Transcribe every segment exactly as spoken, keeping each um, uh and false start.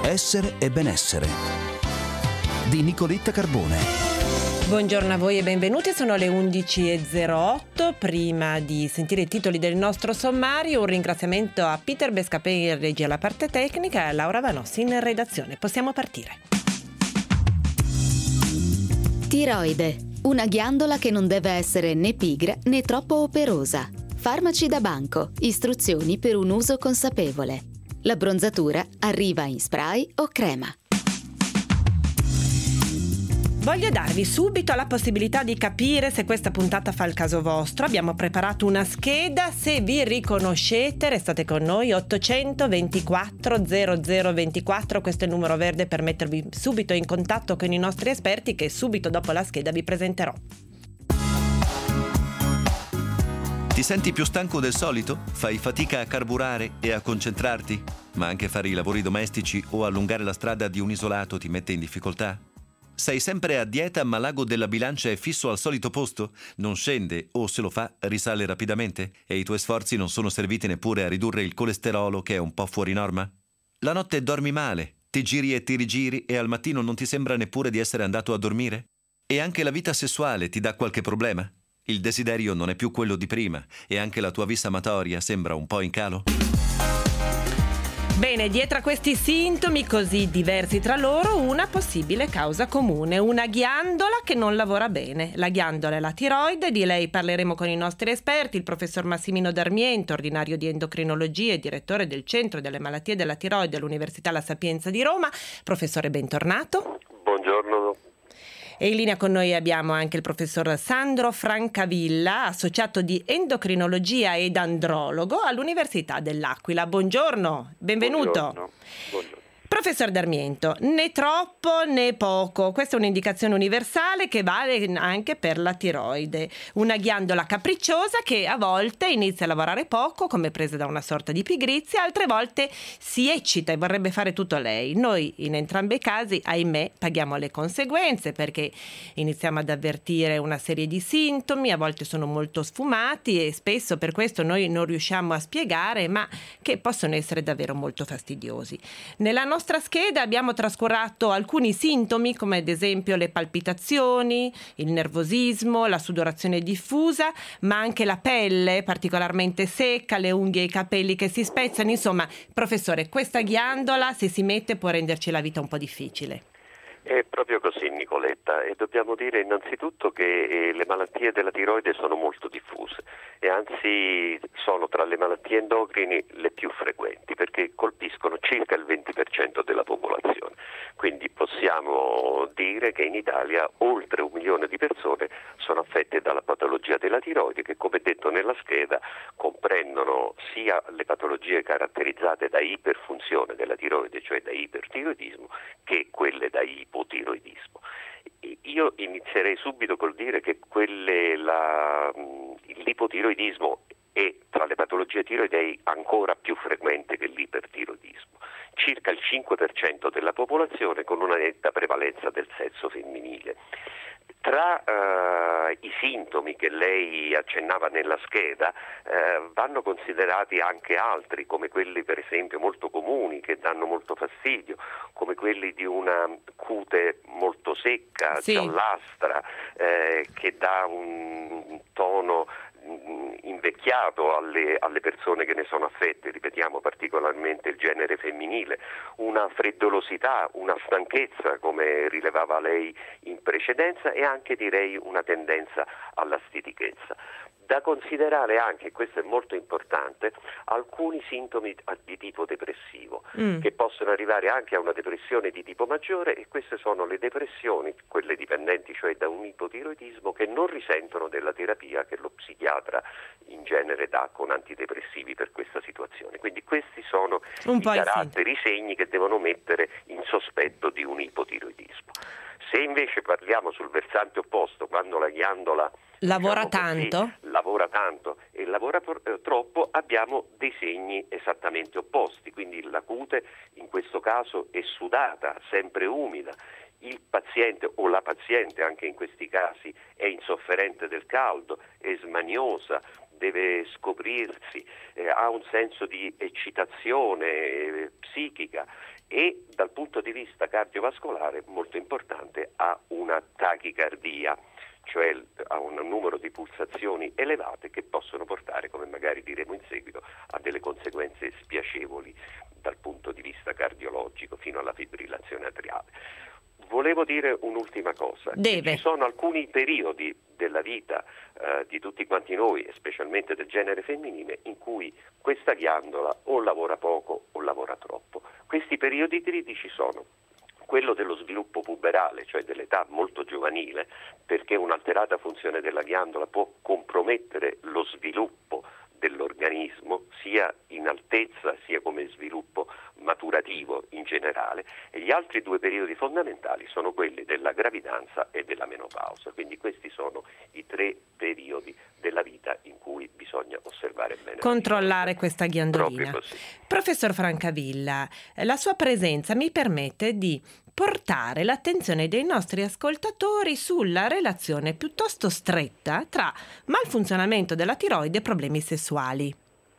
Essere e benessere di Nicoletta Carbone. Buongiorno a voi e benvenuti, sono le undici e zero otto. Prima di sentire i titoli del nostro sommario, un ringraziamento a Peter Bescapè in regia alla parte tecnica e a Laura Vanossi in redazione. Possiamo partire. Tiroide, una ghiandola che non deve essere né pigra né troppo operosa. Farmaci da banco, istruzioni per un uso consapevole. L'abbronzatura arriva in spray o crema. Voglio darvi subito la possibilità di capire se questa puntata fa il caso vostro. Abbiamo preparato una scheda, se vi riconoscete restate con noi. Ottocento ventiquattro zero zero ventiquattro, questo è il numero verde per mettervi subito in contatto con i nostri esperti che subito dopo la scheda vi presenterò. Ti senti più stanco del solito? Fai fatica a carburare e a concentrarti? Ma anche fare i lavori domestici o allungare la strada di un isolato ti mette in difficoltà? Sei sempre a dieta ma l'ago della bilancia è fisso al solito posto? Non scende o se lo fa risale rapidamente? E i tuoi sforzi non sono serviti neppure a ridurre il colesterolo che è un po' fuori norma? La notte dormi male, ti giri e ti rigiri e al mattino non ti sembra neppure di essere andato a dormire? E anche la vita sessuale ti dà qualche problema? Il desiderio non è più quello di prima e anche la tua vista amatoria sembra un po' in calo? Bene, dietro a questi sintomi così diversi tra loro, una possibile causa comune, una ghiandola che non lavora bene. La ghiandola è la tiroide, di lei parleremo con i nostri esperti, il professor Massimino Darmiento, ordinario di endocrinologia e direttore del Centro delle Malattie della Tiroide all'Università La Sapienza di Roma. Professore, bentornato. Buongiorno. E in linea con noi abbiamo anche il professor Sandro Francavilla, associato di endocrinologia ed andrologo all'Università dell'Aquila. Buongiorno, benvenuto. Buongiorno. Buongiorno. Professor Darmiento, né troppo né poco, questa è un'indicazione universale che vale anche per la tiroide, una ghiandola capricciosa che a volte inizia a lavorare poco come presa da una sorta di pigrizia, altre volte si eccita e vorrebbe fare tutto lei. Noi in entrambi i casi, ahimè, paghiamo le conseguenze perché iniziamo ad avvertire una serie di sintomi, a volte sono molto sfumati e spesso per questo noi non riusciamo a spiegare, ma che possono essere davvero molto fastidiosi. Nella nostra Nella nostra scheda abbiamo trascurato alcuni sintomi come ad esempio le palpitazioni, il nervosismo, la sudorazione diffusa, ma anche la pelle particolarmente secca, le unghie e i capelli che si spezzano. Insomma, professore, questa ghiandola se si mette può renderci la vita un po' difficile. È proprio così, Nicoletta, e dobbiamo dire innanzitutto che eh, le malattie della tiroide sono molto diffuse e anzi sono tra le malattie endocrine le più frequenti perché colpiscono circa il venti per cento della popolazione. Quindi possiamo dire che in Italia oltre un milione di persone sono affette dalla patologia della tiroide che, come detto nella scheda, comprendono sia le patologie caratterizzate da iperfunzione della tiroide, cioè da ipertiroidismo, che quelle da ipotiroidismo. Io inizierei subito col dire che quelle, la, l'ipotiroidismo è tra le patologie tiroidei ancora più frequente che l'ipertiroidismo. Circa il cinque per cento della popolazione con una netta prevalenza del sesso femminile. Tra uh, i sintomi che lei accennava nella scheda uh, vanno considerati anche altri, come quelli per esempio molto comuni che danno molto fastidio, come quelli di una cute molto secca, sì, giallastra, eh, che dà un, un tono invecchiato alle, alle persone che ne sono affette, ripetiamo particolarmente il genere femminile, una freddolosità, una stanchezza come rilevava lei in precedenza e anche direi una tendenza alla stitichezza. Da considerare anche, e questo è molto importante, alcuni sintomi di tipo depressivo mm. che possono arrivare anche a una depressione di tipo maggiore e queste sono le depressioni, quelle dipendenti cioè da un ipotiroidismo che non risentono della terapia che lo psichiatra in genere dà con antidepressivi per questa situazione. Quindi questi sono i caratteri, i segni che devono mettere in sospetto di un ipotiroidismo. Se invece parliamo sul versante opposto, quando la ghiandola lavora diciamo così, tanto lavora tanto e lavora por- troppo, abbiamo dei segni esattamente opposti, quindi la cute in questo caso è sudata, sempre umida, il paziente o la paziente anche in questi casi è insofferente del caldo, è smaniosa, deve scoprirsi, eh, ha un senso di eccitazione, eh, psichica e dal punto di vista cardiovascolare, molto importante, ha una tachicardia, cioè a un numero di pulsazioni elevate che possono portare, come magari diremo in seguito, a delle conseguenze spiacevoli dal punto di vista cardiologico, fino alla fibrillazione atriale. Volevo dire un'ultima cosa. Deve. Ci sono alcuni periodi della vita eh, di tutti quanti noi, e specialmente del genere femminile, in cui questa ghiandola o lavora poco o lavora troppo. Questi periodi critici sono quello dello sviluppo puberale, cioè dell'età molto giovanile, perché un'alterata funzione della ghiandola può compromettere lo sviluppo dell'organismo, sia in altezza sia come sviluppo maturativo in generale, e gli altri due periodi fondamentali sono quelli della gravidanza e della menopausa. Quindi questi sono i tre periodi della vita in cui bisogna osservare bene, controllare questa ghiandolina. Proprio così. Professor Francavilla, la sua presenza mi permette di portare l'attenzione dei nostri ascoltatori sulla relazione piuttosto stretta tra malfunzionamento della tiroide e problemi sessuali.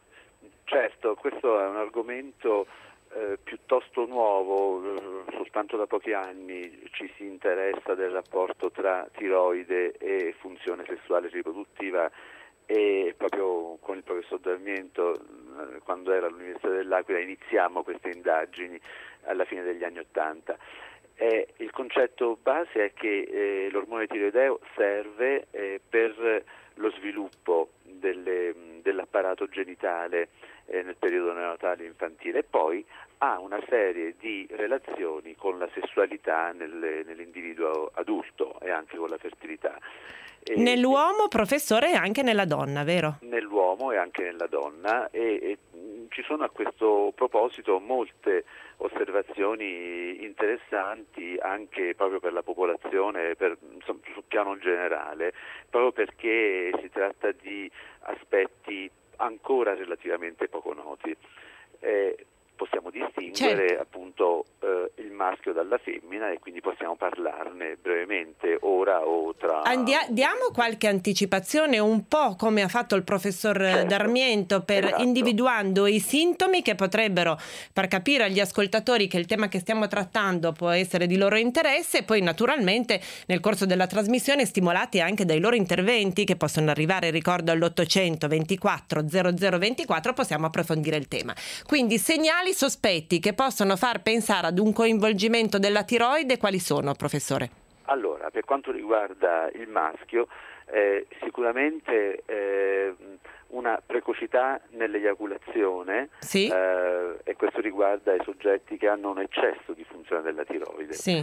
Certo, questo è un argomento eh, piuttosto nuovo, eh, soltanto da pochi anni ci si interessa del rapporto tra tiroide e funzione sessuale riproduttiva, e proprio con il professor Darmiento, eh, quando era all'Università dell'Aquila, iniziamo queste indagini alla fine degli anni Ottanta. Eh, il concetto base è che eh, l'ormone tiroideo serve eh, per lo sviluppo delle, dell'apparato genitale eh, nel periodo neonatale infantile, e poi ha una serie di relazioni con la sessualità nel, nell'individuo adulto e anche con la fertilità. E Nell'uomo, professore, e anche nella donna, vero? Nell'uomo e anche nella donna, e, e ci sono a questo proposito molte osservazioni interessanti anche proprio per la popolazione, per, insomma, sul piano generale, proprio perché si tratta di aspetti ancora relativamente poco noti. Eh, possiamo distinguere certo. appunto eh, il maschio dalla femmina, e quindi possiamo parlarne brevemente ora o tra... Andia- diamo qualche anticipazione, un po' come ha fatto il professor Certo. Darmiento, per Esatto. individuando i sintomi che potrebbero far capire agli ascoltatori che il tema che stiamo trattando può essere di loro interesse, e poi naturalmente nel corso della trasmissione stimolati anche dai loro interventi che possono arrivare, ricordo, all'ottocento ventiquattro zero zero ventiquattro, possiamo approfondire il tema. Quindi segnali sospetti che possono far pensare ad un coinvolgimento della tiroide, quali sono, professore? Allora, per quanto riguarda il maschio, eh, sicuramente eh, una precocità nell'eiaculazione, Sì. eh, e questo riguarda i soggetti che hanno un eccesso di funzione della tiroide. Sì.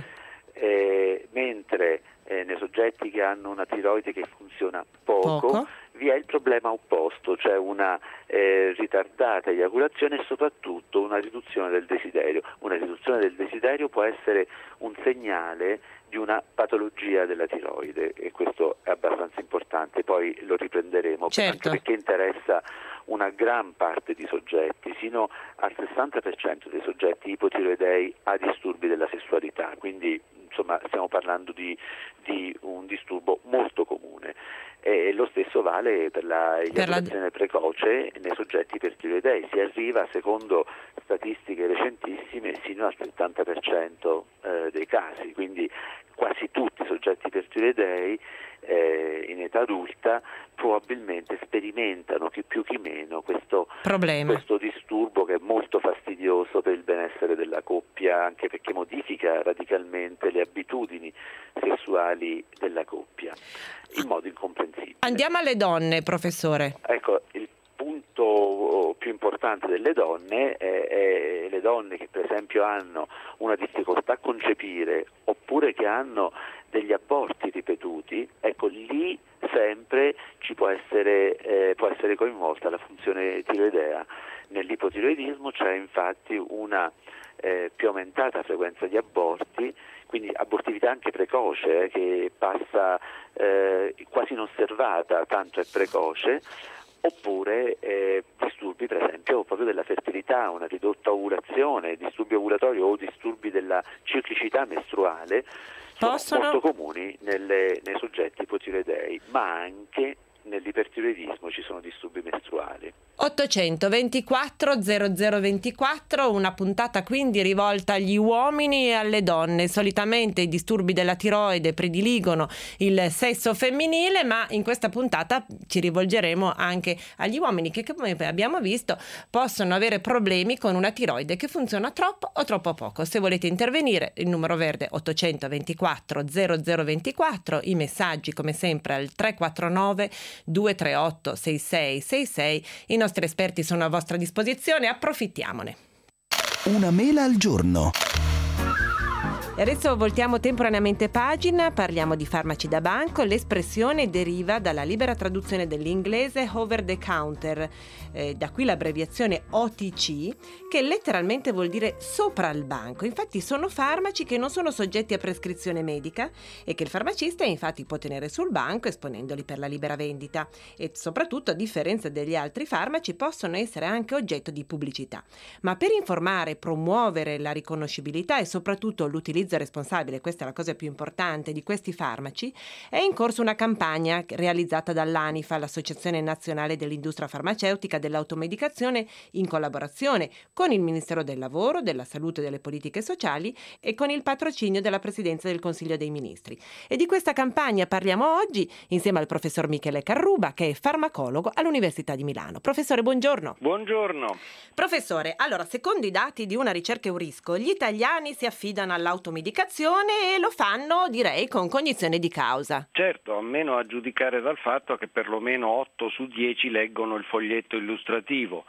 Eh, mentre eh, nei soggetti che hanno una tiroide che funziona poco, Poco. vi è il problema opposto, cioè una eh, ritardata eiaculazione e soprattutto una riduzione del desiderio. Una riduzione del desiderio può essere un segnale di una patologia della tiroide, e questo è abbastanza importante, poi lo riprenderemo, Certo. anche perché interessa una gran parte di soggetti, sino al sessanta per cento dei soggetti ipotiroidei ha disturbi della sessualità, quindi insomma stiamo parlando di, di un disturbo molto comune. E lo stesso vale per la eiaculazione la... precoce nei soggetti ipertiroidei. Si arriva, secondo statistiche recentissime, sino al settanta per cento eh, dei casi, quindi quasi tutti i soggetti ipertiroidei eh, in età adulta probabilmente sperimentano chi più chi meno questo, Problema. questo disturbo, che è molto fastidioso per il benessere della coppia, anche perché modifica radicalmente le abitudini sessuali della coppia in modo incomprensibile. Andiamo alle donne, professore. Ecco, il punto più importante delle donne è, è le donne che per esempio hanno una difficoltà a concepire, oppure che hanno degli aborti ripetuti. Ecco, lì sempre ci può essere, eh, può essere coinvolta la funzione tiroidea. Nell'ipotiroidismo c'è infatti una eh, più aumentata frequenza di aborti, quindi abortività anche precoce, eh, che passa eh, quasi inosservata, tanto è precoce, oppure eh, disturbi per esempio proprio della fertilità, una ridotta ovulazione, disturbi ovulatori o disturbi della ciclicità mestruale sono Possono... molto comuni nelle, nei soggetti ipotiroidei, ma anche nell'ipertiroidismo ci sono disturbi mestruali. ottocentoventiquattro zero zero ventiquattro, una puntata quindi rivolta agli uomini e alle donne. Solitamente i disturbi della tiroide prediligono il sesso femminile, ma in questa puntata ci rivolgeremo anche agli uomini che, come abbiamo visto, possono avere problemi con una tiroide che funziona troppo o troppo poco. Se volete intervenire, il numero verde ottocentoventiquattro zero zero ventiquattro, i messaggi come sempre al tre quattro nove due tre otto sei sei sei sei. I nostri esperti sono a vostra disposizione, approfittiamone. Una mela al giorno. E adesso voltiamo temporaneamente pagina, parliamo di farmaci da banco. L'espressione deriva dalla libera traduzione dell'inglese over the counter, eh, da qui l'abbreviazione O T C, che letteralmente vuol dire sopra il banco. Infatti sono farmaci che non sono soggetti a prescrizione medica e che il farmacista infatti può tenere sul banco esponendoli per la libera vendita, e soprattutto, a differenza degli altri farmaci, possono essere anche oggetto di pubblicità. Ma per informare, promuovere la riconoscibilità e soprattutto l'utilizzo responsabile, questa è la cosa più importante, di questi farmaci, è in corso una campagna realizzata dall'ANIFA, l'Associazione Nazionale dell'Industria Farmaceutica dell'Automedicazione, in collaborazione con il Ministero del Lavoro, della Salute e delle Politiche Sociali e con il patrocinio della Presidenza del Consiglio dei Ministri. E di questa campagna parliamo oggi insieme al professor Michele Carruba, che è farmacologo all'Università di Milano. Professore, buongiorno. Buongiorno. Professore, allora, secondo i dati di una ricerca Eurisco, gli italiani si affidano all'automedicazione e lo fanno, direi, con cognizione di causa. Certo, a meno a giudicare dal fatto che perlomeno otto su dieci leggono il foglietto illustrativo.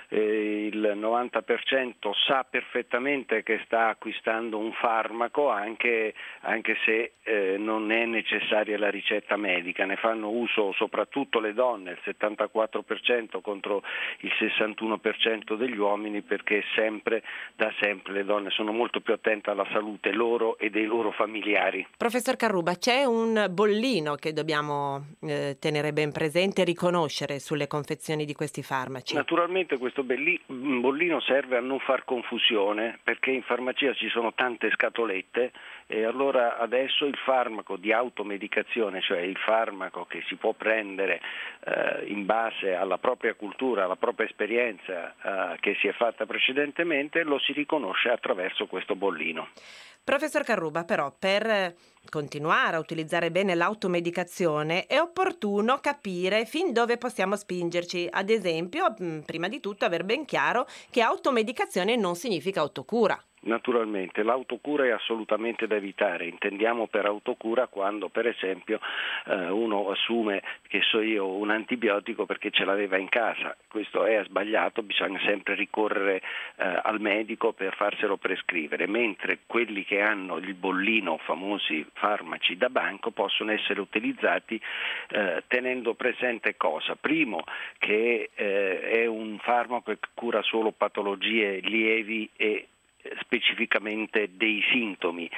Eh, il novanta per cento sa perfettamente che sta acquistando un farmaco, anche, anche se eh, non è necessaria la ricetta medica. Ne fanno uso soprattutto le donne, il settantaquattro per cento contro il sessantuno per cento degli uomini, perché sempre, da sempre, le donne sono molto più attente alla salute loro e dei loro familiari. Professor Carruba, c'è un bollino che dobbiamo eh, tenere ben presente e riconoscere sulle confezioni di questi farmaci? Naturalmente questo belli- bollino serve a non far confusione, perché in farmacia ci sono tante scatolette e allora adesso il farmaco di automedicazione, cioè il farmaco che si può prendere eh, in base alla propria cultura, alla propria esperienza eh, che si è fatta precedentemente, lo si riconosce attraverso questo bollino. Professor Carruba, però, per continuare a utilizzare bene l'automedicazione è opportuno capire fin dove possiamo spingerci. Ad esempio, prima di tutto, aver ben chiaro che automedicazione non significa autocura. Naturalmente, l'autocura è assolutamente da evitare. Intendiamo per autocura quando, per esempio, eh, uno assume, che so io, un antibiotico perché ce l'aveva in casa. Questo è sbagliato, bisogna sempre ricorrere eh, al medico per farselo prescrivere, mentre quelli che hanno il bollino, famosi farmaci da banco, possono essere utilizzati eh, tenendo presente cosa? Primo, che eh, è un farmaco che cura solo patologie lievi e specificamente dei sintomi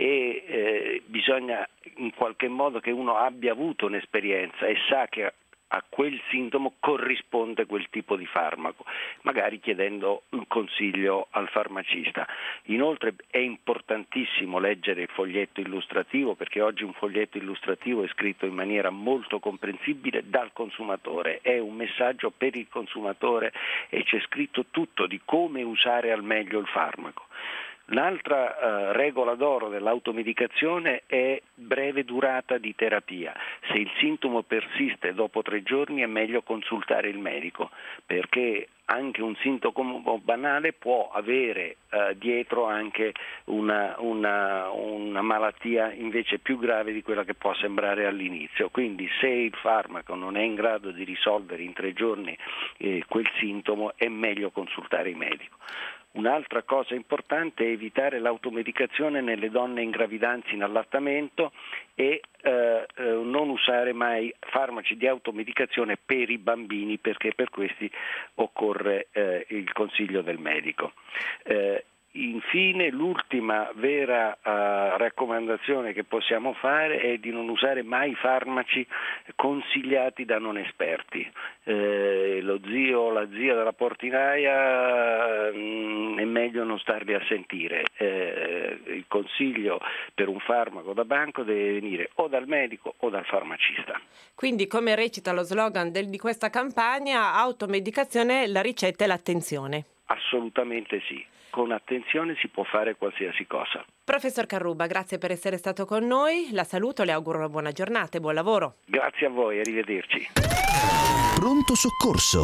e eh, bisogna in qualche modo che uno abbia avuto un'esperienza e sa che a quel sintomo corrisponde quel tipo di farmaco, magari chiedendo un consiglio al farmacista. Inoltre è importantissimo leggere il foglietto illustrativo, perché oggi un foglietto illustrativo è scritto in maniera molto comprensibile dal consumatore, è un messaggio per il consumatore e c'è scritto tutto di come usare al meglio il farmaco. L'altra uh, regola d'oro dell'automedicazione è breve durata di terapia. Se il sintomo persiste dopo tre giorni è meglio consultare il medico, perché anche un sintomo banale può avere uh, dietro anche una, una, una malattia invece più grave di quella che può sembrare all'inizio. Quindi se il farmaco non è in grado di risolvere in tre giorni eh, quel sintomo, è meglio consultare il medico. Un'altra cosa importante è evitare l'automedicazione nelle donne in gravidanza, in allattamento e eh, eh, non usare mai farmaci di automedicazione per i bambini, perché per questi occorre eh, il consiglio del medico. Eh, infine, l'ultima vera uh, raccomandazione che possiamo fare è di non usare mai farmaci consigliati da non esperti. Eh, lo zio o la zia della portinaia mh, è meglio non starli a sentire. Eh, il consiglio per un farmaco da banco deve venire o dal medico o dal farmacista. Quindi, come recita lo slogan del, di questa campagna, automedicazione, la ricetta e l'attenzione. Assolutamente sì. Con attenzione si può fare qualsiasi cosa. Professor Carruba, grazie per essere stato con noi. La saluto, le auguro una buona giornata e buon lavoro. Grazie a voi, arrivederci. Pronto soccorso.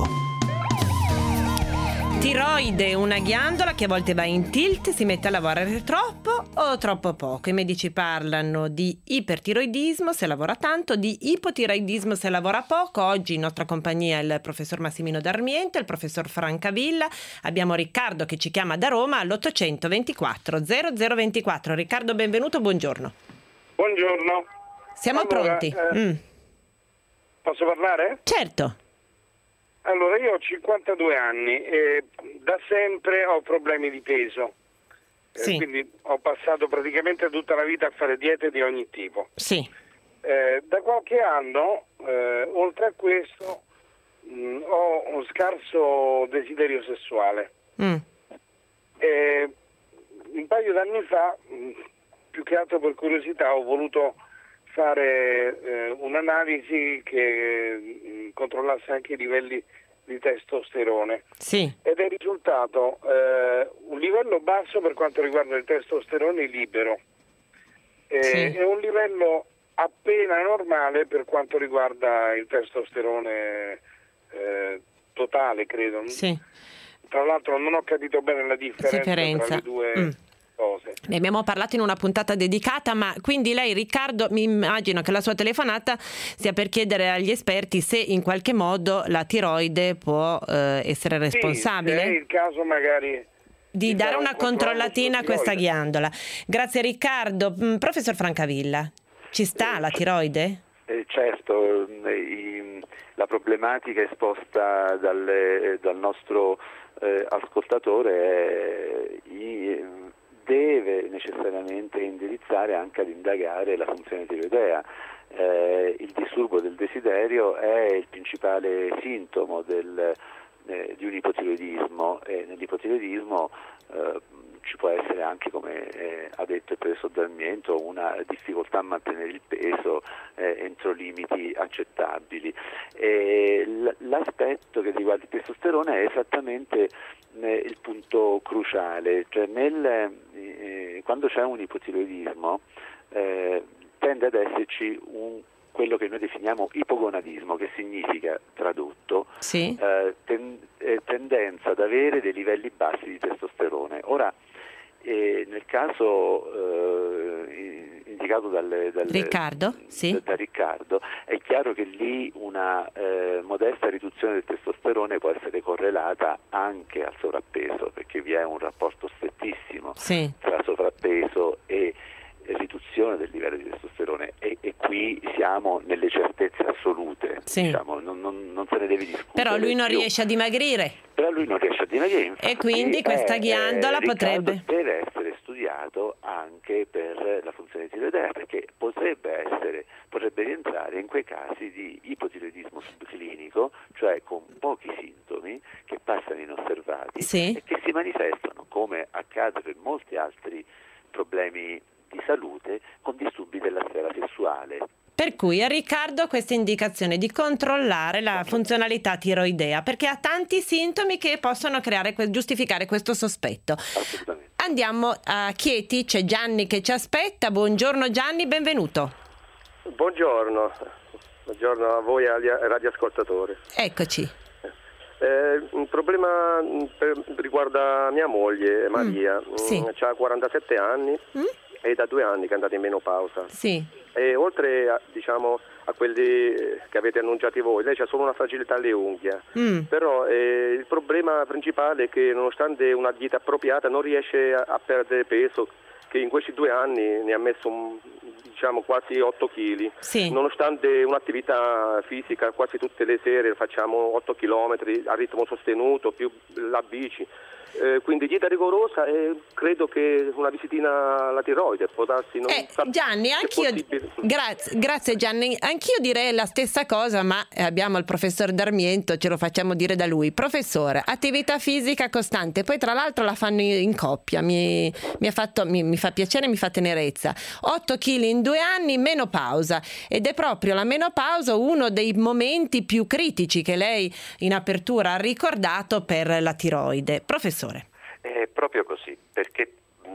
Tiroide, una ghiandola che a volte va in tilt, si mette a lavorare troppo o troppo poco. I medici parlano di ipertiroidismo se lavora tanto, di ipotiroidismo se lavora poco. Oggi in nostra compagnia il professor Massimino D'Armiento e il professor Francavilla. Abbiamo Riccardo che ci chiama da Roma all'ottocento ventiquattro zero zero ventiquattro. Riccardo, benvenuto, buongiorno. Buongiorno. Siamo allora, pronti. Eh, mm. Posso parlare? Certo. Allora, io ho cinquantadue anni e da sempre ho problemi di peso. Sì. Eh, quindi ho passato praticamente tutta la vita a fare diete di ogni tipo. Sì. Eh, da qualche anno, eh, oltre a questo, mh, ho un scarso desiderio sessuale. Mm. Eh, un paio d'anni fa, mh, più che altro per curiosità, ho voluto fare eh, un'analisi che mh, controllasse anche i livelli di testosterone. Sì. Ed è risultato eh, un livello basso per quanto riguarda il testosterone libero eh, Sì. e un livello appena normale per quanto riguarda il testosterone eh, totale, credo. Sì. Tra l'altro non ho capito bene la differenza, Differenza. tra le due Mm. cose. Ne abbiamo parlato in una puntata dedicata, ma quindi lei, Riccardo, mi immagino che la sua telefonata sia per chiedere agli esperti se in qualche modo la tiroide può eh, essere responsabile. Sì, se è il caso magari di dare una controllatina a questa tiroide. ghiandola. Grazie Riccardo. Mm, Professor Francavilla, ci sta la tiroide? Eh, certo, i, la problematica esposta dal, dal nostro eh, ascoltatore è i, deve necessariamente indirizzare anche ad indagare la funzione tiroidea. Eh, il disturbo del desiderio è il principale sintomo del, eh, di un ipotiroidismo e nell'ipotiroidismo eh, ci può essere anche, come eh, ha detto il professor D'Armiento, una difficoltà a mantenere il peso eh, entro limiti accettabili. E l- l'aspetto che riguarda il testosterone è esattamente eh, il punto cruciale, cioè nel, eh, quando c'è un ipotiroidismo eh, tende ad esserci un quello che noi definiamo ipogonadismo, che significa, tradotto, Sì. eh, ten- eh, tendenza ad avere dei livelli bassi di testosterone. Ora, eh, nel caso eh, indicato dal, dal, Riccardo, sì. da, da Riccardo, è chiaro che lì una eh, modesta riduzione del testosterone può essere correlata anche al sovrappeso, perché vi è un rapporto strettissimo Sì. tra sovrappeso e riduzione del livello di testosterone e, e qui siamo nelle certezze assolute, Sì. diciamo, non, non, non se ne deve discutere. Però lui non più. riesce a dimagrire. Però lui non riesce a dimagrire, infatti, E quindi questa eh, ghiandola eh, Riccardo potrebbe deve essere studiato anche per la funzione tiroidea, perché potrebbe essere potrebbe rientrare in quei casi di ipotiroidismo subclinico, cioè con pochi sintomi che passano inosservati Sì. e che si manifestano, come accade per molti altri problemi di salute, con disturbi della sfera sessuale. Per cui a Riccardo questa indicazione di controllare la funzionalità tiroidea, perché ha tanti sintomi che possono creare, giustificare questo sospetto. Assolutamente. Andiamo a Chieti, c'è Gianni che ci aspetta. Buongiorno Gianni, benvenuto. Buongiorno, buongiorno a voi radioascoltatori. Eccoci. Eh, un problema per, riguarda mia moglie Maria, Mm, sì. ha quarantasette anni Mm? e da due anni che è andata in menopausa. Sì. E oltre a, diciamo, a quelli che avete annunciati voi, lei c'ha solo una fragilità alle unghie, Mm. però eh, il problema principale è che nonostante una dieta appropriata non riesce a, a perdere peso che in questi due anni ne ha messo un, diciamo quasi otto chili, sì. nonostante un'attività fisica quasi tutte le sere, facciamo otto chilometri a ritmo sostenuto più la bici. Eh, quindi dieta rigorosa e credo che una visitina alla tiroide può darsi. Non eh, sa- Gianni, anch'io grazie, grazie Gianni, anch'io direi la stessa cosa, ma abbiamo il professor Darmiento, ce lo facciamo dire da lui. Professore, attività fisica costante, poi tra l'altro la fanno in coppia, mi, mi, ha fatto, mi, mi fa piacere, mi fa tenerezza. otto chili in due anni, menopausa, ed è proprio la menopausa uno dei momenti più critici che lei in apertura ha ricordato per la tiroide. Professore. È proprio così, perché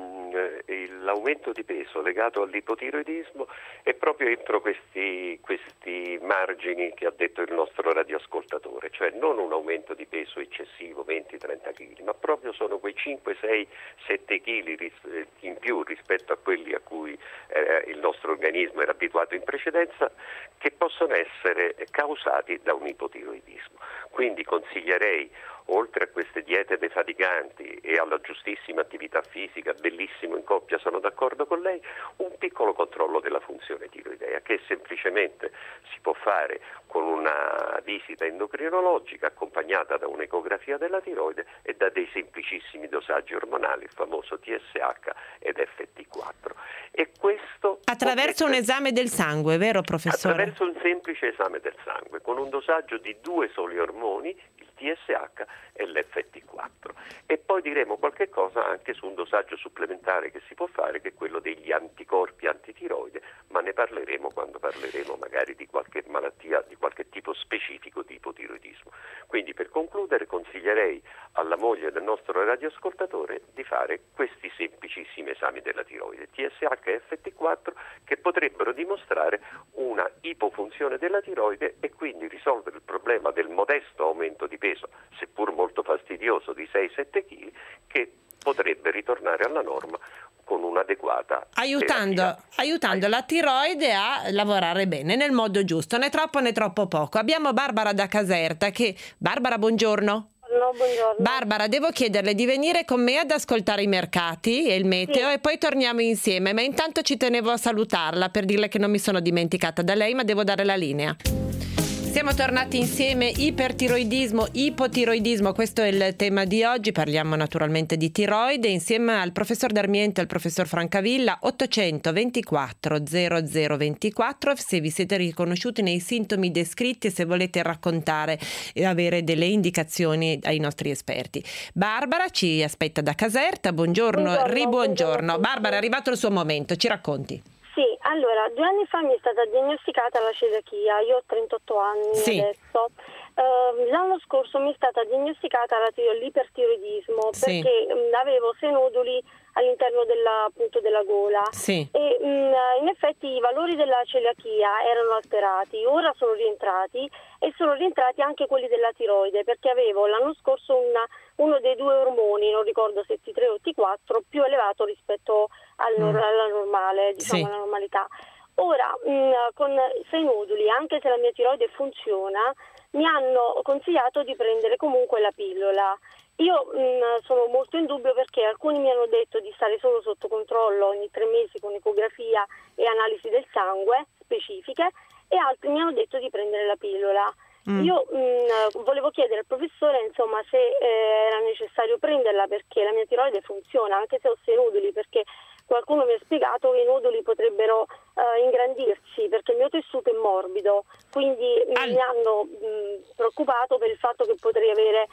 mh, l'aumento di peso legato all'ipotiroidismo è proprio entro questi, questi margini che ha detto il nostro radioascoltatore, cioè non un aumento di peso eccessivo, venti trenta chili, ma proprio sono quei cinque sei sette chili ris- in più rispetto a quelli a cui eh, il nostro organismo era abituato in precedenza, che possono essere causati da un ipotiroidismo. Quindi consiglierei, oltre a queste diete defatiganti e alla giustissima attività fisica, bellissimo in coppia, sono d'accordo con lei, un piccolo controllo della funzione tiroidea che semplicemente si può fare con una visita endocrinologica accompagnata da un'ecografia della tiroide e da dei semplicissimi dosaggi ormonali, il famoso T S H ed F T quattro. E questo attraverso un esame del sangue, vero professore? Attraverso un semplice esame del sangue con un dosaggio di due soli ormoni, il T S H e l'F T quattro, e poi diremo qualche cosa anche su un dosaggio supplementare che si può fare, che è quello degli anticorpi antitiroide, ma ne parleremo quando parleremo magari di qualche malattia, di qualche tipo specifico di ipotiroidismo. Quindi, per concludere, consiglierei alla moglie del nostro radioascoltatore di fare questi semplicissimi esami della tiroide, T S H e F T quattro, che potrebbero dimostrare una ipofunzione della tiroide e quindi risolvere il problema del modesto aumento di peso, seppur molto fastidioso, di sei sette chili, che potrebbe ritornare alla norma con un'adeguata aiutando, aiutando la tiroide a lavorare bene nel modo giusto, né troppo né troppo poco. Abbiamo Barbara da Caserta che... Barbara, buongiorno. No, buongiorno. Barbara, devo chiederle di venire con me ad ascoltare i mercati e il meteo, sì, e poi torniamo insieme, ma intanto ci tenevo a salutarla per dirle che non mi sono dimenticata da lei, ma devo dare la linea. Siamo tornati insieme, ipertiroidismo, ipotiroidismo, questo è il tema di oggi, parliamo naturalmente di tiroide insieme al professor Darmiento e al professor Francavilla. Ottocentoventiquattro zero zero ventiquattro se vi siete riconosciuti nei sintomi descritti e se volete raccontare e avere delle indicazioni ai nostri esperti. Barbara ci aspetta da Caserta, buongiorno, buongiorno ribuongiorno. Buongiorno. Barbara, è arrivato il suo momento, ci racconti. Sì, allora, due anni fa mi è stata diagnosticata la celiachia, io ho trentotto anni sì. adesso. Uh, l'anno scorso mi è stata diagnosticata la, l'ipertiroidismo sì. perché um, avevo sei noduli all'interno della, appunto, della gola sì. e um, in effetti i valori della celiachia erano alterati, ora sono rientrati e sono rientrati anche quelli della tiroide perché avevo l'anno scorso una, uno dei due ormoni, non ricordo se T tre o T quattro, più elevato rispetto al, mm. alla normale, diciamo sì. alla normalità. Ora mh, con sei noduli, anche se la mia tiroide funziona, mi hanno consigliato di prendere comunque la pillola. Io mh, sono molto in dubbio perché alcuni mi hanno detto di stare solo sotto controllo ogni tre mesi con ecografia e analisi del sangue specifiche e altri mi hanno detto di prendere la pillola. Mm. Io mh, volevo chiedere al professore insomma se eh, era necessario prenderla perché la mia tiroide funziona anche se ho sei noduli, perché qualcuno mi ha spiegato che i noduli potrebbero uh, ingrandirsi perché il mio tessuto è morbido, quindi All... mi hanno mh, preoccupato per il fatto che potrei avere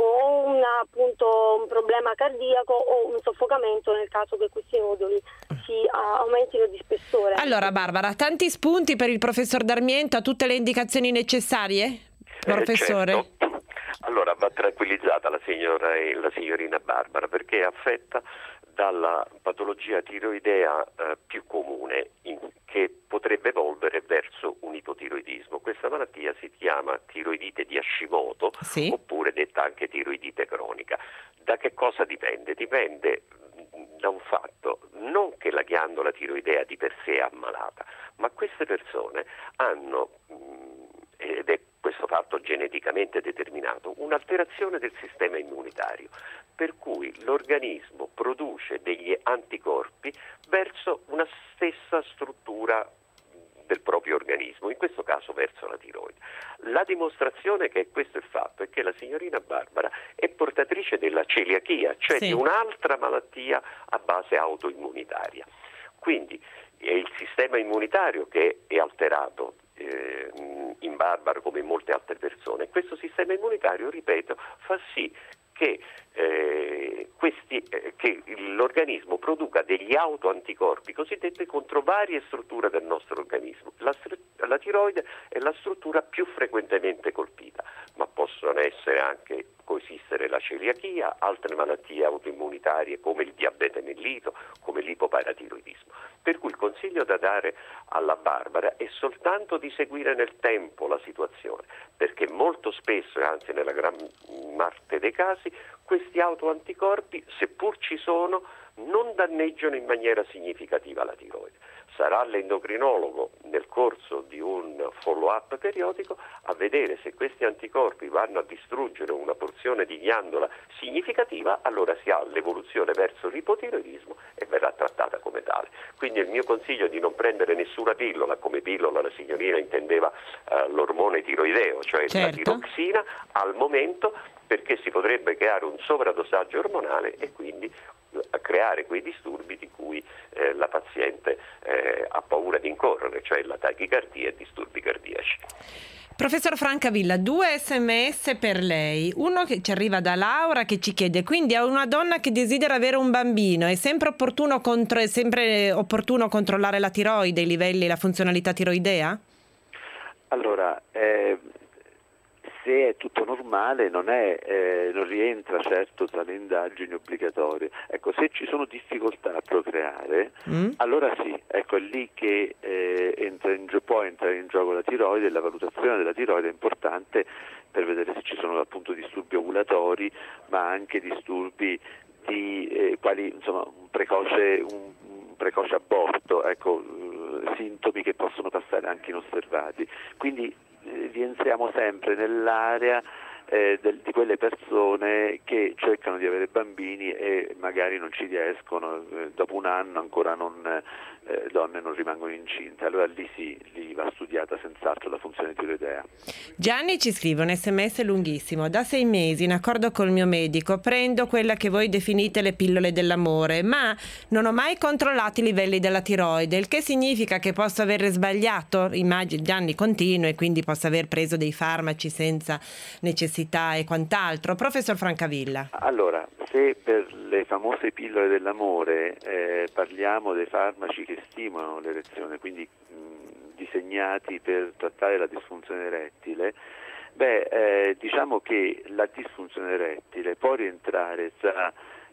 o una, appunto, un problema cardiaco o un soffocamento nel caso che questi noduli si uh, aumentino di spessore. Allora Barbara, tanti spunti per il professor Darmiento, a tutte le indicazioni necessarie? Professore? Eh, certo. Allora va tranquillizzata la signora la signorina Barbara perché è affetta dalla patologia tiroidea eh, più comune in, che potrebbe evolvere verso un ipotiroidismo. Questa malattia si chiama tiroidite di Hashimoto, sì. oppure detta anche tiroidite cronica. Da che cosa dipende? Dipende da un fatto, non che la ghiandola tiroidea di per sé è ammalata, ma queste persone hanno, ed è questo fatto geneticamente determinato, un'alterazione del sistema immunitario, per cui l'organismo produce degli anticorpi verso una stessa struttura del proprio organismo, in questo caso verso la tiroide. La dimostrazione che questo è fatto è che la signorina Barbara è portatrice della celiachia, cioè sì. di un'altra malattia a base autoimmunitaria. Quindi è il sistema immunitario che è alterato eh, in Barbara come in molte altre persone. Questo sistema immunitario, ripeto, fa sì che, eh, questi, eh, che l'organismo produca degli autoanticorpi cosiddetti contro varie strutture del nostro organismo. La, stru- la tiroide è la struttura più frequentemente colpita, ma possono essere anche coesistere la celiachia, altre malattie autoimmunitarie come il diabete mellito, come l'ipoparatiroidismo. Per cui il consiglio da dare alla Barbara è soltanto di seguire nel tempo la situazione, perché molto spesso, anzi nella gran parte dei casi, questi autoanticorpi, seppur ci sono, non danneggiano in maniera significativa la tiroide. Sarà l'endocrinologo nel corso di un follow-up periodico a vedere se questi anticorpi vanno a distruggere una porzione di ghiandola significativa, allora si ha l'evoluzione verso l'ipotiroidismo e verrà trattata come tale. Quindi il mio consiglio è di non prendere nessuna pillola, come pillola la signorina intendeva eh, l'ormone tiroideo, cioè certo. la tiroxina, al momento, perché si potrebbe creare un sovradosaggio ormonale e quindi a creare quei disturbi di cui eh, la paziente eh, ha paura di incorrere, cioè la tachicardia e disturbi cardiaci. Professor Francavilla, due sms per lei. Uno che ci arriva da Laura che ci chiede: quindi a una donna che desidera avere un bambino è sempre opportuno, contro- è sempre opportuno controllare la tiroide, i livelli e la funzionalità tiroidea? Allora, eh, se è tutto normale non, è, eh, non rientra certo tra le indagini obbligatorie. Ecco, se ci sono difficoltà a procreare, mm. allora sì, ecco, è lì che eh, entra in gio- può entrare in gioco la tiroide, e la valutazione della tiroide è importante per vedere se ci sono appunto disturbi ovulatori, ma anche disturbi di eh, quali, insomma, un precoce, un, un precoce aborto, ecco, eh, sintomi che possono passare anche inosservati. Quindi rientriamo sempre nell'area eh, del, di quelle persone che cercano di avere bambini e magari non ci riescono, eh, dopo un anno ancora non, eh, donne non rimangono incinte, allora lì sì, lì va studiata senz'altro la funzione tiroidea. Gianni ci scrive un sms lunghissimo: da sei mesi, in accordo col mio medico, prendo quella che voi definite le pillole dell'amore, ma non ho mai controllato i livelli della tiroide, il che significa che posso aver sbagliato, immagino. Gianni continua, e quindi posso aver preso dei farmaci senza necessità e quant'altro. Professor Francavilla. Allora, se per le famose pillole dell'amore eh, parliamo dei farmaci che stimolano l'erezione, quindi mh, disegnati per trattare la disfunzione erettile, beh, eh, diciamo che la disfunzione erettile può rientrare tra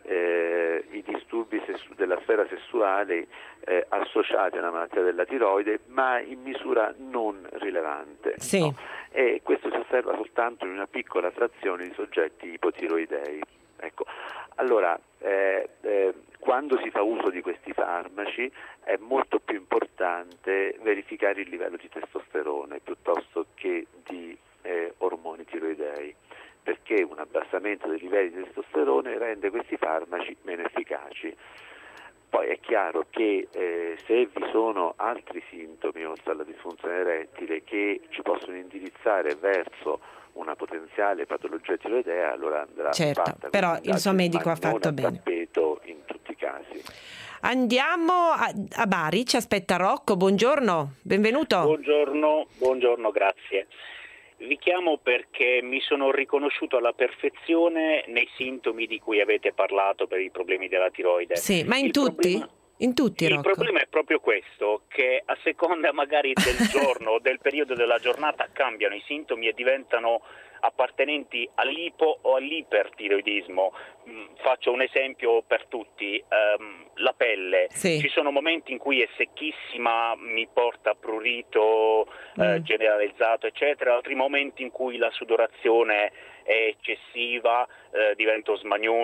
eh, i disturbi sessu- della sfera sessuale eh, associati a una malattia della tiroide, ma in misura non rilevante. Sì. No? E questo si osserva soltanto in una piccola frazione di soggetti ipotiroidei. Ecco, allora eh, eh, quando si fa uso di questi farmaci è molto più importante verificare il livello di testosterone piuttosto che di eh, ormoni tiroidei, perché un abbassamento dei livelli di testosterone rende questi farmaci meno efficaci. Poi è chiaro che eh, se vi sono altri sintomi oltre alla disfunzione erettile che ci possono indirizzare verso una potenziale patologia tiroidea, allora andrà certo, fatta. Però il suo medico ha fatto non a bene. tappeto in tutti i casi. Andiamo a, a Bari, ci aspetta Rocco, buongiorno, benvenuto. Buongiorno, buongiorno, grazie. Vi chiamo perché mi sono riconosciuto alla perfezione nei sintomi di cui avete parlato per i problemi della tiroide. Sì, ma in il tutti? Problema... In tutti, Il Rocco. problema è proprio questo, che a seconda magari del giorno o del periodo della giornata cambiano i sintomi e diventano appartenenti all'ipo o all'ipertiroidismo. Faccio un esempio per tutti, um, la pelle. Sì. Ci sono momenti in cui è secchissima, mi porta prurito mm. eh, generalizzato, eccetera, altri momenti in cui la sudorazione è eccessiva, eh, divento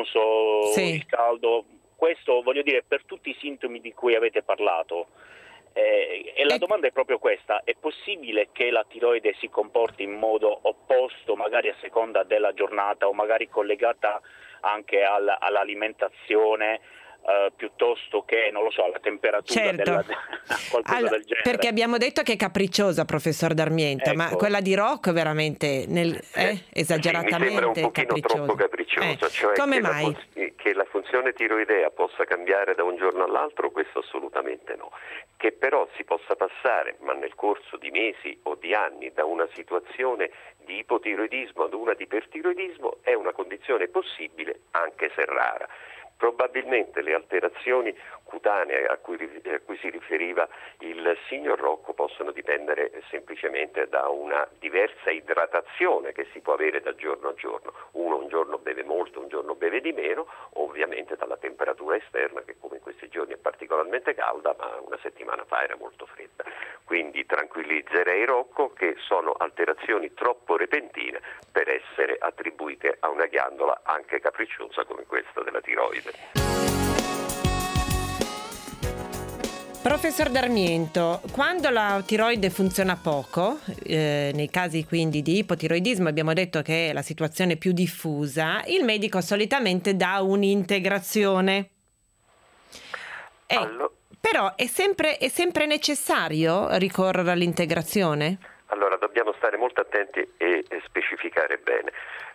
smagnoso, sì. il caldo. Questo, voglio dire, per tutti i sintomi di cui avete parlato. Eh, e la E- domanda è proprio questa: è possibile che la tiroide si comporti in modo opposto, magari a seconda della giornata, o magari collegata anche al, all'alimentazione, eh, piuttosto che, non lo so, alla temperatura, Certo. della, qualcosa Allora, del genere? perché abbiamo detto che è capricciosa, professor D'Armiento, ma Ecco. quella di Rocco veramente nel, eh, Sì, esageratamente mi sembra un pochino capricciosa. troppo capricciosa, Eh, cioè come che la, mai? fun- che la funzione tiroidea possa cambiare da un giorno all'altro, questo assolutamente no. Che però si possa passare, ma nel corso di mesi o di anni, da una situazione di ipotiroidismo ad una di ipertiroidismo è una condizione possibile, anche se rara. Probabilmente le alterazioni cutanee a cui, a cui si riferiva il signor Rocco possono dipendere semplicemente da una diversa idratazione che si può avere da giorno a giorno. Uno un giorno beve molto, un giorno beve di meno, ovviamente dalla temperatura esterna che come in questi giorni è particolarmente calda, ma una settimana fa era molto fredda. Quindi tranquillizzerei Rocco che sono alterazioni troppo repentine per essere attribuite a una ghiandola anche capricciosa come questa della tiroide. Professor D'Armiento, quando la tiroide funziona poco, eh, nei casi quindi di ipotiroidismo, abbiamo detto che è la situazione più diffusa, il medico solitamente dà un'integrazione. Eh, Allo- Però è sempre, è sempre necessario ricorrere all'integrazione? Allora dobbiamo stare molto attenti e, e specificare bene.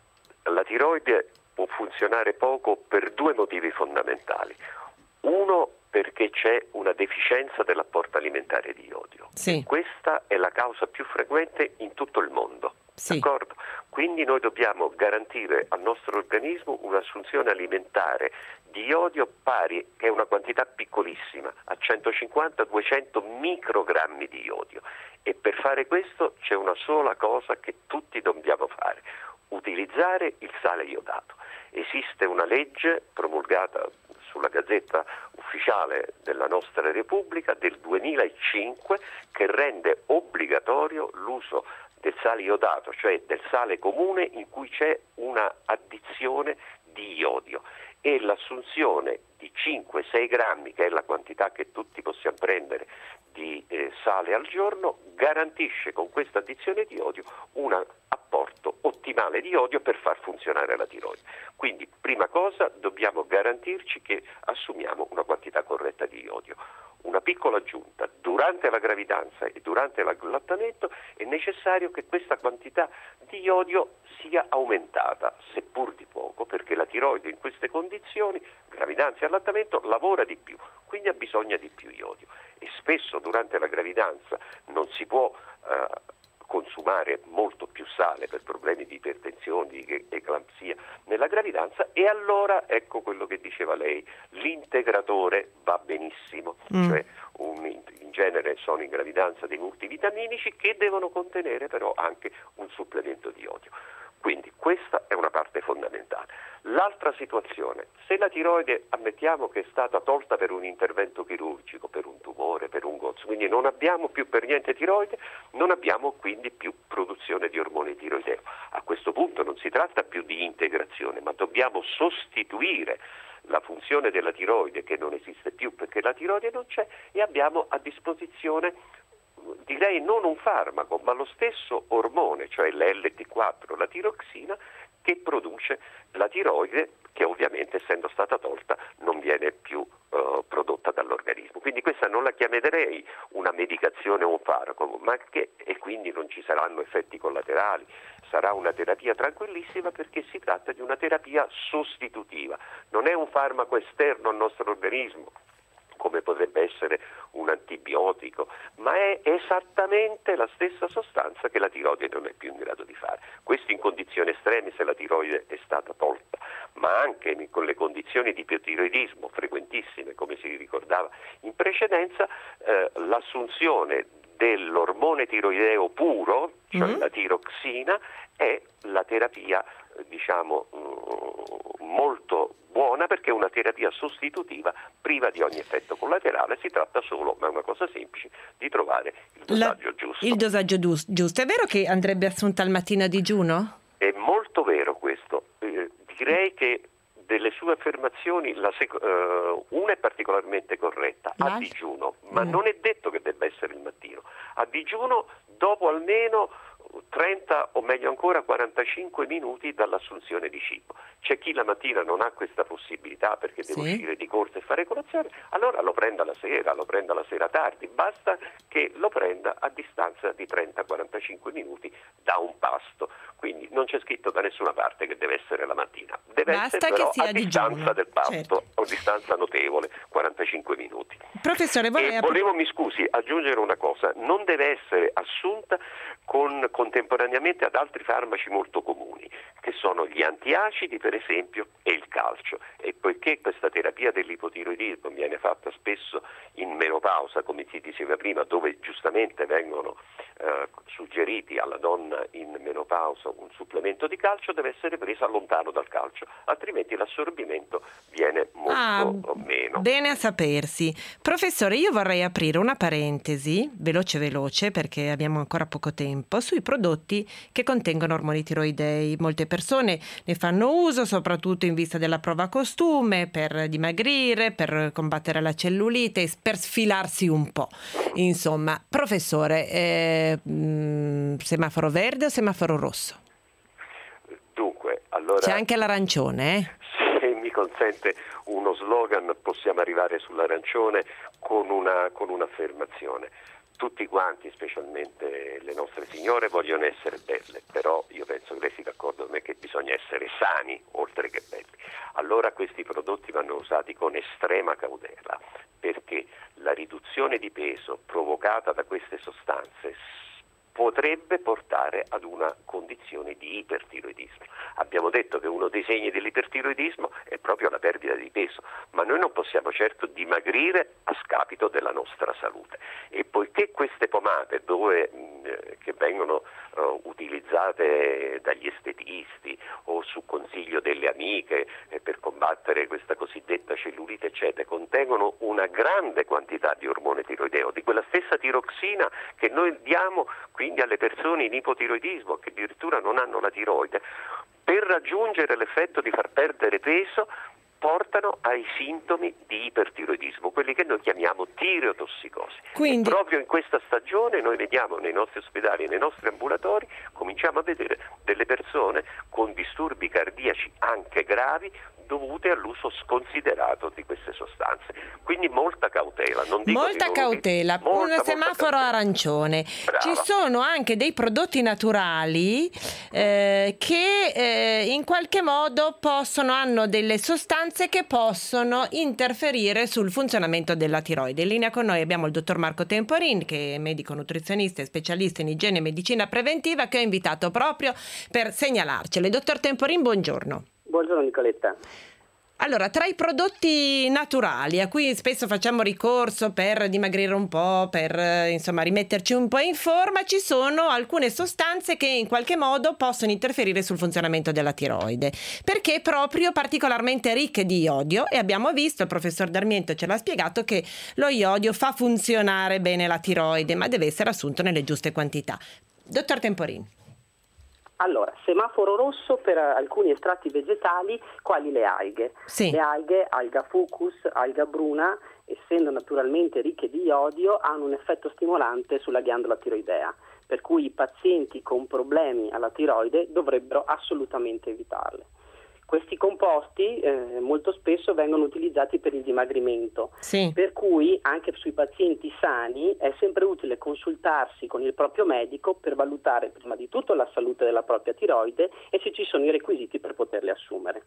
La tiroide può funzionare poco per due motivi fondamentali. Uno, perché c'è una deficienza dell'apporto alimentare di iodio. Sì. Questa è la causa più frequente in tutto il mondo. Sì. D'accordo? Quindi noi dobbiamo garantire al nostro organismo un'assunzione alimentare di iodio pari, che è una quantità piccolissima, a centocinquanta duecento microgrammi di iodio. E per fare questo c'è una sola cosa che tutti dobbiamo fare: utilizzare il sale iodato. Esiste una legge promulgata sulla Gazzetta Ufficiale della nostra Repubblica del duemilacinque che rende obbligatorio l'uso del sale iodato, cioè del sale comune in cui c'è una addizione di iodio, e l'assunzione di cinque sei grammi, che è la quantità che tutti possiamo prendere di eh, sale al giorno, garantisce con questa addizione di iodio un apporto ottimale di iodio per far funzionare la tiroide. Quindi, prima cosa, dobbiamo garantirci che assumiamo una quantità corretta di iodio. Una piccola aggiunta: durante la gravidanza e durante l'allattamento è necessario che questa quantità di iodio sia aumentata, seppur di poco, perché la tiroide in queste condizioni, gravidanza e allattamento, lavora di più, quindi ha bisogno di più iodio, e spesso durante la gravidanza non si può eh, consumare molto più sale per problemi di ipertensione, di eclampsia nella gravidanza, e allora ecco quello che diceva lei: l'integratore va benissimo, mm. cioè un, in genere sono in gravidanza dei multivitaminici che devono contenere però anche un supplemento di iodio. Quindi questa è una parte fondamentale. L'altra situazione: se la tiroide ammettiamo che è stata tolta per un intervento chirurgico, per un tumore, per un gozzo, quindi non abbiamo più per niente tiroide, non abbiamo quindi più produzione di ormone tiroideo. A questo punto non si tratta più di integrazione, ma dobbiamo sostituire la funzione della tiroide, che non esiste più perché la tiroide non c'è, e abbiamo a disposizione, direi non un farmaco, ma lo stesso ormone, cioè l'L T quattro, la tiroxina, che produce la tiroide, che ovviamente, essendo stata tolta, non viene più uh, prodotta dall'organismo. Quindi questa non la chiamerei una medicazione o un farmaco, ma che, e quindi non ci saranno effetti collaterali, sarà una terapia tranquillissima, perché si tratta di una terapia sostitutiva, non è un farmaco esterno al nostro organismo come potrebbe essere un antibiotico, ma è esattamente la stessa sostanza che la tiroide non è più in grado di fare. Questo in condizioni estreme, se la tiroide è stata tolta, ma anche con le condizioni di ipotiroidismo frequentissime, come si ricordava in precedenza, eh, l'assunzione dell'ormone tiroideo puro, cioè mm-hmm. la tiroxina, è la terapia, diciamo, molto buona, perché è una terapia sostitutiva priva di ogni effetto collaterale. Si tratta solo, ma è una cosa semplice, di trovare il dosaggio La, giusto. Il dosaggio dus- giusto. È vero che andrebbe assunta al mattino a digiuno? È molto vero questo. Eh, direi che delle sue affermazioni, la sec- uh, una è particolarmente corretta, a digiuno, ma mm. non è detto che debba essere il mattino. A digiuno dopo almeno trenta o meglio ancora quarantacinque minuti dall'assunzione di cibo. C'è chi la mattina non ha questa possibilità perché deve sì. uscire di corsa e fare colazione, allora lo prenda la sera, lo prenda la sera tardi, basta che lo prenda a distanza di trenta quarantacinque minuti da un pasto. Quindi non c'è scritto da nessuna parte che deve essere la mattina, deve basta essere però che sia a distanza digiuno. del pasto, certo. o distanza notevole, quarantacinque minuti. Professore, vorrei... E volevo, mi scusi, aggiungere una cosa, non deve essere assunta con, contemporaneamente ad altri farmaci molto comuni, che sono gli antiacidi per esempio e il calcio, e poiché questa terapia dell'ipotiroidismo viene fatta spesso in menopausa, come si diceva prima, dove giustamente vengono eh, suggeriti alla donna in menopausa un supplemento di calcio, deve essere presa lontano dal calcio, altrimenti l'assorbimento viene molto ah, meno. Bene a sapersi. Professore, io vorrei aprire una parentesi, veloce veloce perché abbiamo ancora poco tempo, sui prodotti che contengono ormoni tiroidei. Molte persone ne fanno uso, soprattutto in vista della prova costume, per dimagrire, per combattere la cellulite, per sfilarsi un po'. Insomma, professore, eh, mh, semaforo verde o semaforo rosso? Dunque, allora... C'è anche l'arancione, eh? Se mi consente uno slogan, possiamo arrivare sull'arancione con una, con un'affermazione. Tutti quanti, specialmente le nostre signore, vogliono essere belle, però io penso che lei sia d'accordo con me che bisogna essere sani oltre che belli. Allora questi prodotti vanno usati con estrema cautela, perché la riduzione di peso provocata da queste sostanze potrebbe portare ad una condizione di ipertiroidismo. Abbiamo detto che uno dei segni dell'ipertiroidismo è proprio la perdita di peso, ma noi non possiamo certo dimagrire a scapito della nostra salute. E poiché queste pomate dove, mh, che vengono uh, utilizzate dagli estetisti o su consiglio delle amiche eh, per combattere questa cosiddetta cellulite eccetera, contengono una grande quantità di ormone tiroideo, di quella stessa tiroxina che noi diamo quindi alle persone in ipotiroidismo, che addirittura non hanno la tiroide, per raggiungere l'effetto di far perdere peso, portano ai sintomi di ipertiroidismo, quelli che noi chiamiamo tireotossicosi. Quindi... E proprio in questa stagione noi vediamo nei nostri ospedali, nei nostri ambulatori, cominciamo a vedere delle persone con disturbi cardiaci anche gravi dovute all'uso sconsiderato di queste sostanze. Quindi molta cautela. Non dico molta di cautela, molta, un semaforo cautela. arancione. Brava. Ci sono anche dei prodotti naturali eh, che eh, in qualche modo possono, hanno delle sostanze che possono interferire sul funzionamento della tiroide. In linea con noi abbiamo il dottor Marco Temporin, che è medico nutrizionista e specialista in igiene e medicina preventiva, che ho invitato proprio per segnalarcelo. Dottor Temporin, buongiorno. Buongiorno Nicoletta. Allora, tra i prodotti naturali a cui spesso facciamo ricorso per dimagrire un po', per insomma rimetterci un po' in forma, ci sono alcune sostanze che in qualche modo possono interferire sul funzionamento della tiroide, perché proprio particolarmente ricche di iodio, e abbiamo visto, il professor Darmiento ce l'ha spiegato, che lo iodio fa funzionare bene la tiroide, ma deve essere assunto nelle giuste quantità. Dottor Temporin. Allora, semaforo rosso per alcuni estratti vegetali, quali le alghe. Sì. Le alghe, alga fucus, alga bruna, essendo naturalmente ricche di iodio, hanno un effetto stimolante sulla ghiandola tiroidea, per cui i pazienti con problemi alla tiroide dovrebbero assolutamente evitarle. Questi composti eh, molto spesso vengono utilizzati per il dimagrimento, sì. Per cui anche sui pazienti sani è sempre utile consultarsi con il proprio medico per valutare prima di tutto la salute della propria tiroide e se ci sono i requisiti per poterle assumere.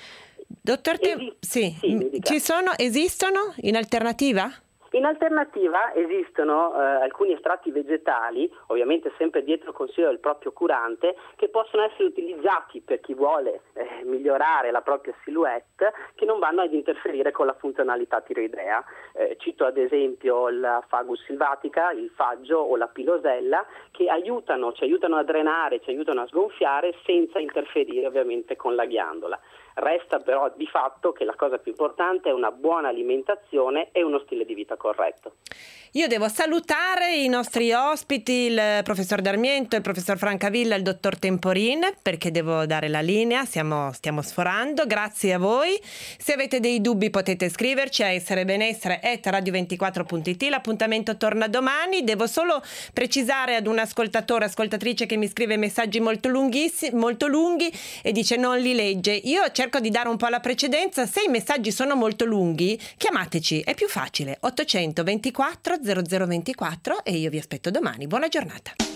Dottor Te- Esi- sì. sì, Ci sono, esistono in alternativa? In alternativa esistono eh, alcuni estratti vegetali, ovviamente sempre dietro il consiglio del proprio curante, che possono essere utilizzati per chi vuole eh, migliorare la propria silhouette, che non vanno ad interferire con la funzionalità tiroidea. Eh, cito ad esempio la Fagus sylvatica, il faggio o la pilosella, che aiutano, ci aiutano a drenare, ci aiutano a sgonfiare senza interferire ovviamente con la ghiandola. Resta però di fatto che la cosa più importante è una buona alimentazione e uno stile di vita corretto. Io devo salutare i nostri ospiti, il professor D'Armiento, il professor Francavilla e il dottor Temporin, perché devo dare la linea, siamo, stiamo sforando. Grazie a voi. Se avete dei dubbi potete scriverci a esserebenessere chiocciola radio ventiquattro punto it. L'appuntamento torna domani. Devo solo precisare ad un ascoltatore, ascoltatrice che mi scrive messaggi molto lunghissimi, molto lunghi e dice non li legge. Io cerco di dare un po' la precedenza. Se i messaggi sono molto lunghi, chiamateci, è più facile. ottocentoventiquattro zero zero ventiquattro e io vi aspetto domani. Buona giornata.